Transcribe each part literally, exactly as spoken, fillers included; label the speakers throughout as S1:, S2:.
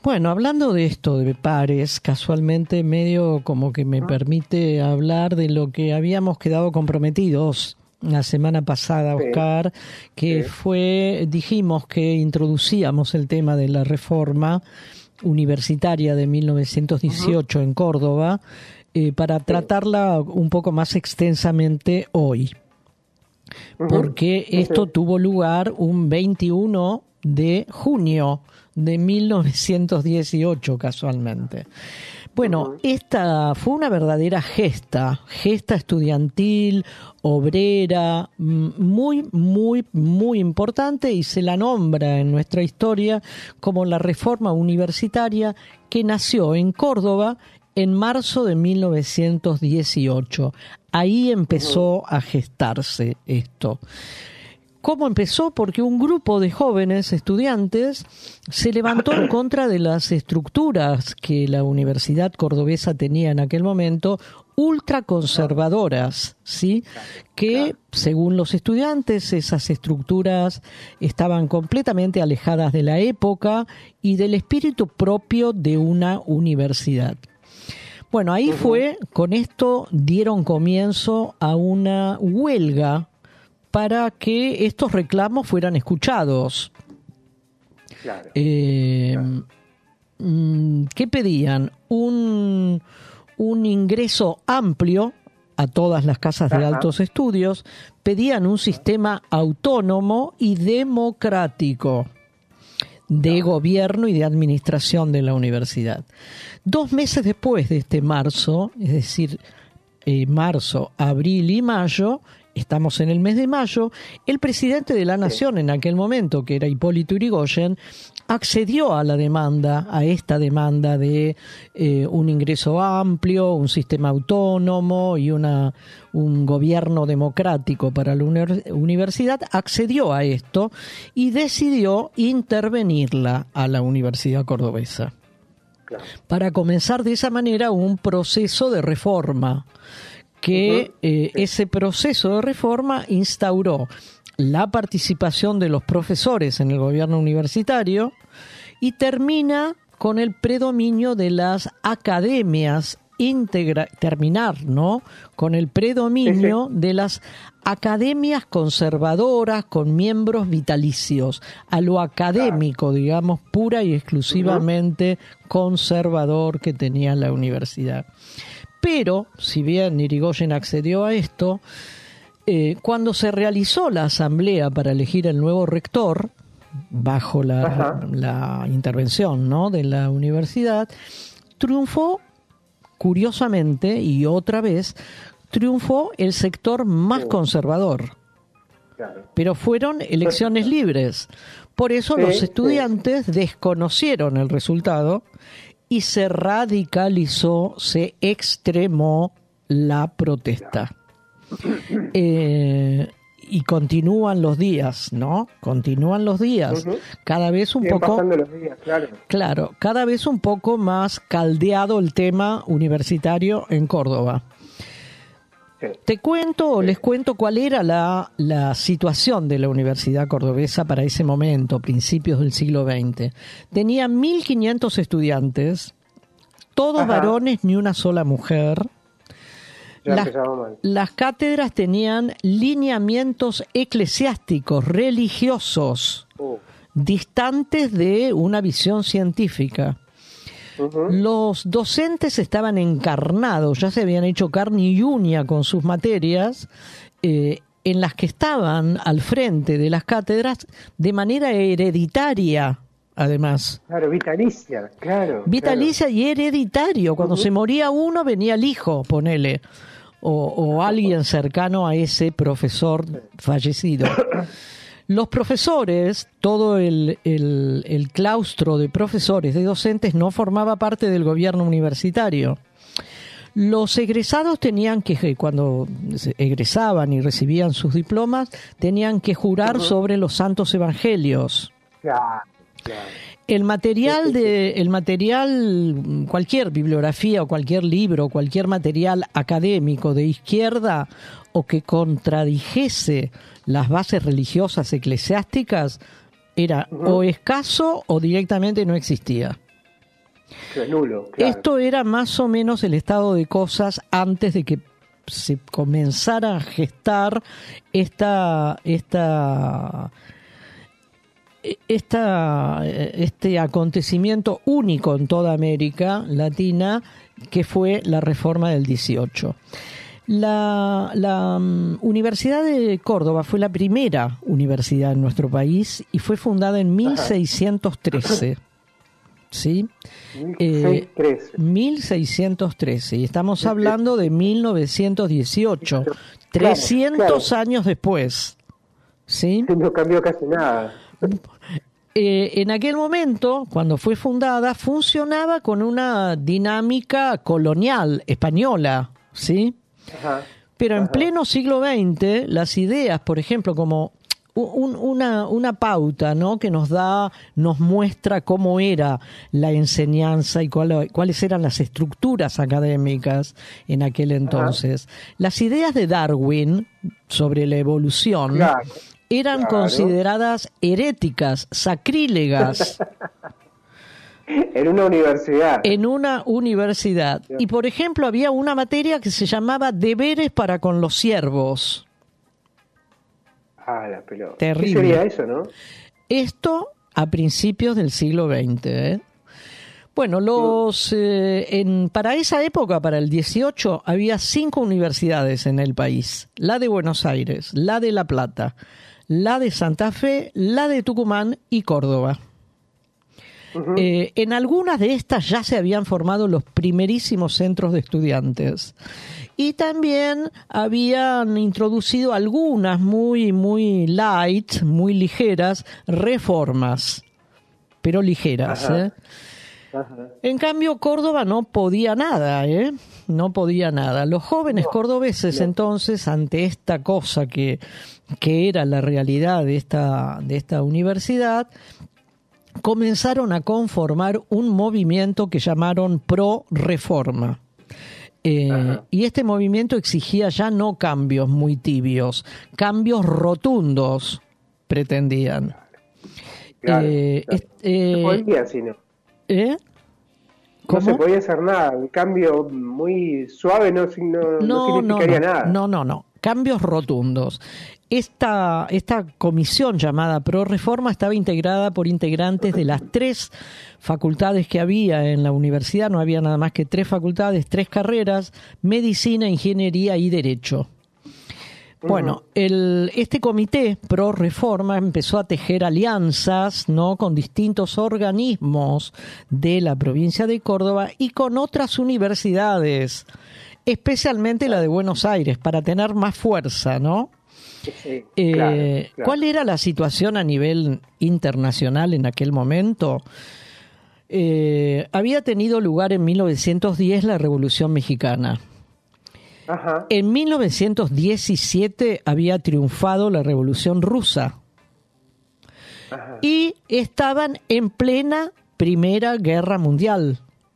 S1: Bueno, hablando de esto de pares, casualmente medio como que me permite hablar de lo que habíamos quedado comprometidos la semana pasada,
S2: Sí.
S1: Oscar, que
S2: Sí.
S1: fue, dijimos que introducíamos el tema de la reforma universitaria de mil novecientos dieciocho en Córdoba, eh, para tratarla un poco más extensamente hoy.
S2: Ujú.
S1: Porque esto
S2: Sí.
S1: tuvo lugar un veintiuno de junio de mil novecientos dieciocho, casualmente. Bueno,
S2: Ujú.
S1: esta fue una verdadera gesta, gesta estudiantil, obrera, mm, muy, muy, muy importante, y se la nombra en nuestra historia como la reforma universitaria que nació en Córdoba en marzo de mil novecientos dieciocho. Ahí empezó a gestarse esto. ¿Cómo empezó? Porque un grupo de jóvenes estudiantes se levantó en contra de las estructuras que la Universidad Cordobesa tenía en aquel momento, ultraconservadoras, ¿sí? Que, según los estudiantes, esas estructuras estaban completamente alejadas de la época y del espíritu propio de una universidad. Bueno, ahí fue, con esto dieron comienzo a una huelga para que estos reclamos fueran escuchados.
S2: Claro.
S1: Eh, mm, ¿Qué pedían? Un, un ingreso amplio a todas las casas de
S2: Ajá.
S1: altos estudios, pedían un sistema autónomo y democrático de gobierno y de administración de la universidad. Dos meses después de este marzo, es decir, eh, marzo, abril y mayo, estamos en el mes de mayo, el presidente de la Nación en aquel momento, que era Hipólito Yrigoyen, accedió a la demanda, a esta demanda de eh, un ingreso amplio, un sistema autónomo y una, un gobierno democrático para la uni- universidad, accedió a esto y decidió intervenirla a la Universidad Cordobesa,
S2: Claro.
S1: para comenzar de esa manera un proceso de reforma, que
S2: Ujú.
S1: eh,
S2: Sí.
S1: ese proceso de reforma instauró la participación de los profesores en el gobierno universitario y termina con el predominio de las academias, integra terminar, ¿no? Con el predominio
S2: Sí,
S1: de las academias conservadoras con miembros vitalicios, a lo académico, digamos, pura y exclusivamente conservador que tenía la universidad. Pero, si bien Yrigoyen accedió a esto, eh, cuando se realizó la asamblea para elegir el nuevo rector, bajo la,
S2: Ajá.
S1: la intervención, ¿no?, de la universidad, triunfó, curiosamente, y otra vez, triunfó el sector más
S2: Sí.
S1: conservador.
S2: Claro.
S1: Pero fueron elecciones libres. Por eso
S2: Sí,
S1: los
S2: sí.
S1: estudiantes desconocieron el resultado y se radicalizó, se extremó la protesta. Eh, y continúan los días, ¿no? Continúan los días.
S2: Ujú.
S1: Cada vez un
S2: Siguen
S1: poco...
S2: pasando los días, claro.
S1: Claro, cada vez un poco más caldeado el tema universitario en Córdoba.
S2: Sí.
S1: Te cuento o
S2: Sí.
S1: les cuento cuál era la, la situación de la Universidad Cordobesa para ese momento, principios del siglo veinte. Tenía mil quinientos estudiantes, todos
S2: Ajá.
S1: varones, ni una sola mujer.
S2: Ya
S1: Las,
S2: empezaba mal.
S1: las cátedras tenían lineamientos eclesiásticos, religiosos,
S2: Uh.
S1: distantes de una visión científica.
S2: Ujú.
S1: Los docentes estaban encarnados, ya se habían hecho carne y uña con sus materias, eh, en las que estaban al frente de las cátedras de manera hereditaria, además.
S2: Claro, vitalicia, claro.
S1: Vitalicia y hereditario. Cuando
S2: Ujú.
S1: se moría uno, venía el hijo, ponele, o, o alguien cercano a ese profesor fallecido. Los profesores, todo el, el, el claustro de profesores, de docentes, no formaba parte del gobierno universitario. Los egresados tenían que, cuando egresaban y recibían sus diplomas, tenían que jurar
S2: Ujú.
S1: sobre los santos evangelios.
S2: Claro, claro.
S1: El material
S2: Sí, sí, sí.
S1: de el material, cualquier bibliografía o cualquier libro, cualquier material académico de izquierda o que contradijese las bases religiosas eclesiásticas era
S2: Ujú.
S1: o escaso o directamente no existía.
S2: Claro, nulo, claro.
S1: Esto era más o menos el estado de cosas antes de que se comenzara a gestar esta, esta, esta, este acontecimiento único en toda América Latina, que fue la Reforma del dieciocho. La, la um, Universidad de Córdoba fue la primera universidad en nuestro país y fue fundada en mil seiscientos trece. ¿Sí? Eh, mil seiscientos trece, y estamos hablando de mil novecientos dieciocho, trescientos claro, claro. años después. ¿Sí?
S2: No cambió casi nada.
S1: Eh, en aquel momento, cuando fue fundada, funcionaba con una dinámica colonial española, ¿sí?
S2: Ajá,
S1: Pero en
S2: ajá.
S1: pleno siglo veinte, las ideas, por ejemplo, como un, una, una pauta, ¿no?, que nos da, nos muestra cómo era la enseñanza y cuál, cuáles eran las estructuras académicas en aquel entonces. Ajá. Las ideas de Darwin sobre la evolución claro, eran claro. consideradas heréticas, sacrílegas.
S2: En una universidad.
S1: En una universidad. Y, por ejemplo, había una materia que se llamaba Deberes para con los siervos.
S2: Ah, la pelota.
S1: Terrible.
S2: ¿Qué sería eso, no?
S1: Esto a principios del siglo veinte, ¿eh? Bueno, los eh, en, para esa época, para el dieciocho, había cinco universidades en el país. La de Buenos Aires, la de La Plata, la de Santa Fe, la de Tucumán y Córdoba. Uh-huh. Eh, en algunas de estas ya se habían formado los primerísimos centros de estudiantes y también habían introducido algunas muy, muy light, muy ligeras, reformas, pero ligeras.
S2: Ajá.
S1: ¿eh?
S2: Ajá.
S1: En cambio, Córdoba no podía nada, ¿eh? No podía nada. Los jóvenes
S2: no,
S1: cordobeses,
S2: no.
S1: entonces, ante esta cosa que, que era la realidad de esta, de esta universidad, comenzaron a conformar un movimiento que llamaron Pro Reforma. Eh, y este movimiento exigía ya no cambios muy tibios, cambios rotundos pretendían.
S2: Claro,
S1: eh,
S2: claro.
S1: Eh,
S2: no podía, sino.
S1: ¿Eh?
S2: No se podía hacer nada, un cambio muy suave no, no, no, no significaría
S1: no,
S2: nada.
S1: No, no, no, cambios rotundos. Esta, esta comisión llamada Pro Reforma estaba integrada por integrantes de las tres facultades que había en la universidad. No había nada más que tres facultades, tres carreras: medicina, ingeniería y derecho. Bueno, el, este comité Pro Reforma empezó a tejer alianzas, ¿no?, con distintos organismos de la provincia de Córdoba y con otras universidades, especialmente la de Buenos Aires, para tener más fuerza, ¿no?
S2: Sí,
S1: eh,
S2: claro, claro.
S1: ¿Cuál era la situación a nivel internacional en aquel momento? Eh, había tenido lugar en mil novecientos diez la Revolución Mexicana.
S2: Ajá.
S1: En mil novecientos diecisiete había triunfado la Revolución Rusa.
S2: Ajá.
S1: Y estaban en plena Primera Guerra Mundial.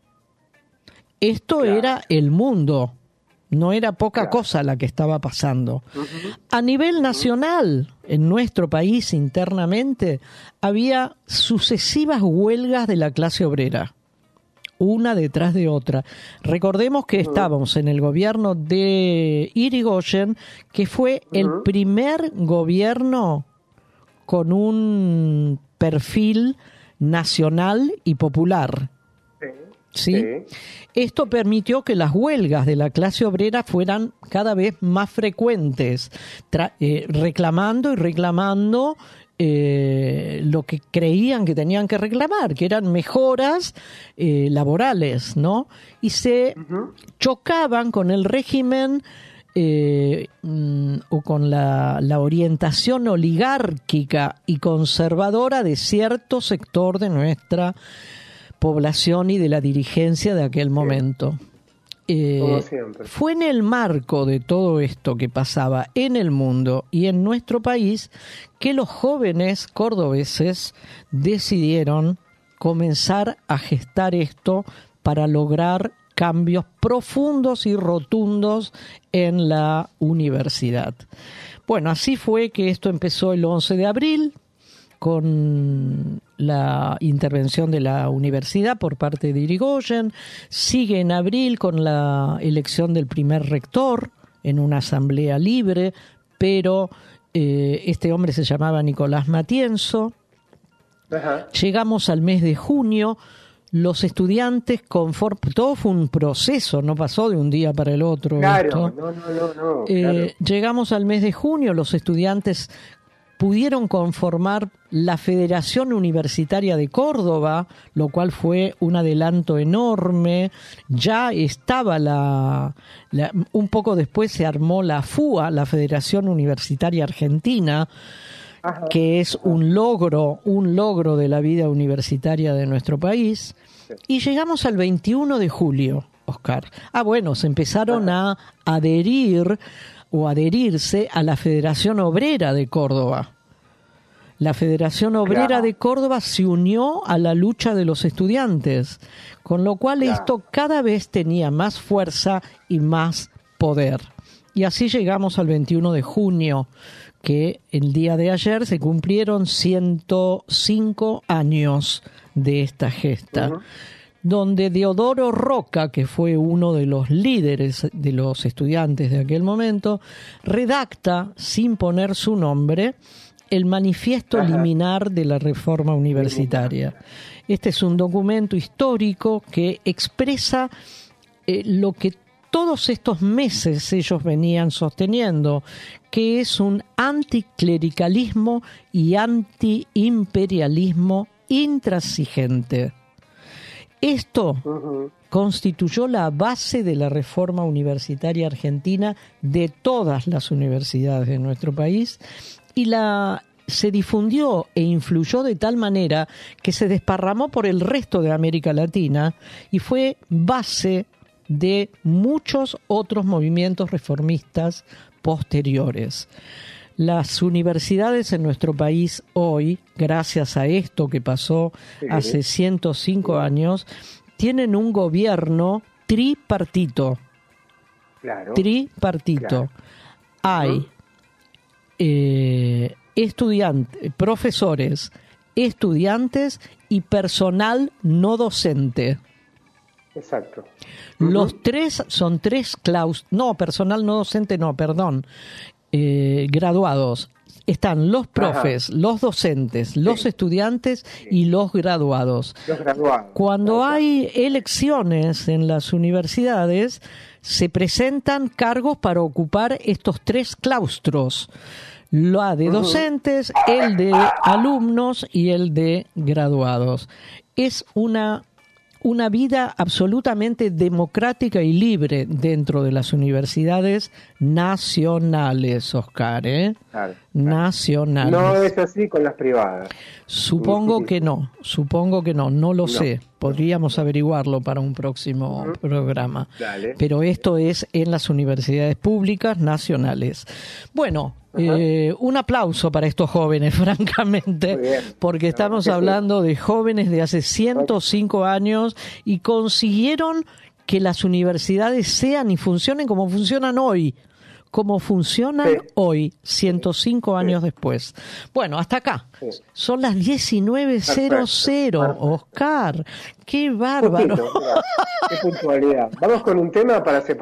S1: Esto claro. era el mundo, no era poca claro. cosa la que estaba pasando. Uh-huh. A nivel nacional, uh-huh. en nuestro país internamente, había sucesivas huelgas de la clase obrera, una detrás de otra. Recordemos que uh-huh. estábamos en el gobierno de Irigoyen, que fue uh-huh. el primer gobierno con un perfil nacional y popular. ¿Sí? Sí. Esto permitió que las huelgas de la clase obrera fueran cada vez más frecuentes, tra- eh, reclamando y reclamando eh, lo que creían que tenían que reclamar, que eran mejoras eh, laborales, ¿no? Y se uh-huh. chocaban con el régimen eh, mm, o con la, la orientación oligárquica y conservadora de cierto sector de nuestra población y de la dirigencia de aquel momento. Eh,
S2: Como siempre.
S1: Fue en el marco de todo esto que pasaba en el mundo y en nuestro país que los jóvenes cordobeses decidieron comenzar a gestar esto para lograr cambios profundos y rotundos en la universidad. Bueno, así fue que esto empezó el once de abril. con la intervención de la universidad por parte de Irigoyen, sigue en abril con la elección del primer rector en una asamblea libre, pero eh, este hombre se llamaba Nicolás Matienzo. Ajá. Llegamos al mes de junio, los estudiantes conform... todo fue un proceso, no pasó de un día para el otro.
S2: Claro,
S1: esto.
S2: no, no, no, no
S1: eh,
S2: claro.
S1: Llegamos al mes de junio, los estudiantes pudieron conformar la Federación Universitaria de Córdoba, lo cual fue un adelanto enorme. Ya estaba la, la un poco después se armó la FUA, la Federación Universitaria Argentina, Ajá. que es un logro, un logro de la vida universitaria de nuestro país. Sí. Y llegamos al veintiuno de julio, Oscar. Ah, bueno, se empezaron Ajá. a adherir o adherirse a la Federación Obrera de Córdoba. La Federación Obrera claro. de Córdoba se unió a la lucha de los estudiantes, con lo cual claro. esto cada vez tenía más fuerza y más poder. Y así llegamos al veintiuno de junio, que el día de ayer se cumplieron ciento cinco años de esta gesta, uh-huh. donde Deodoro Roca, que fue uno de los líderes de los estudiantes de aquel momento, redacta, sin poner su nombre, el manifiesto Ajá. liminar de la reforma universitaria. Este es un documento histórico que expresa eh, lo que todos estos meses ellos venían sosteniendo, que es un anticlericalismo y antiimperialismo intransigente. Esto uh-huh. constituyó la base de la reforma universitaria argentina de todas las universidades de nuestro país y la se difundió e influyó de tal manera que se desparramó por el resto de América Latina y fue base de muchos otros movimientos reformistas posteriores. Las universidades en nuestro país hoy, gracias a esto que pasó sí. hace ciento cinco años, tienen un gobierno tripartito. Claro. Tripartito. Claro. Hay eh, estudiantes, profesores, estudiantes y personal no docente.
S2: Exacto.
S1: Los
S2: uh-huh.
S1: tres son tres claustros, no, personal no docente, no, perdón, eh, graduados. Están los profes, Ajá. los docentes, los sí. estudiantes sí. y los graduados.
S2: Los graduados.
S1: Cuando Ajá. hay elecciones en las universidades, se presentan cargos para ocupar estos tres claustros. La de docentes, uh-huh. el de alumnos y el de graduados. Es una... una vida absolutamente democrática y libre dentro de las universidades nacionales, Oscar, ¿eh? Claro, claro. Nacionales.
S2: No es así con las privadas.
S1: Supongo que no, supongo que no, no lo no. sé. Podríamos averiguarlo para un próximo uh-huh. programa. Dale. Pero esto es en las universidades públicas nacionales. Bueno, Eh, un aplauso para estos jóvenes, francamente, porque estamos hablando de jóvenes de hace ciento cinco años y consiguieron que las universidades sean y funcionen como funcionan hoy, como funcionan sí. hoy, ciento cinco años sí. después. Bueno, hasta acá. Sí. Son las diecinueve cero cero, Oscar. ¡Qué bárbaro!
S2: Poquito, qué puntualidad. Vamos con un tema para separar.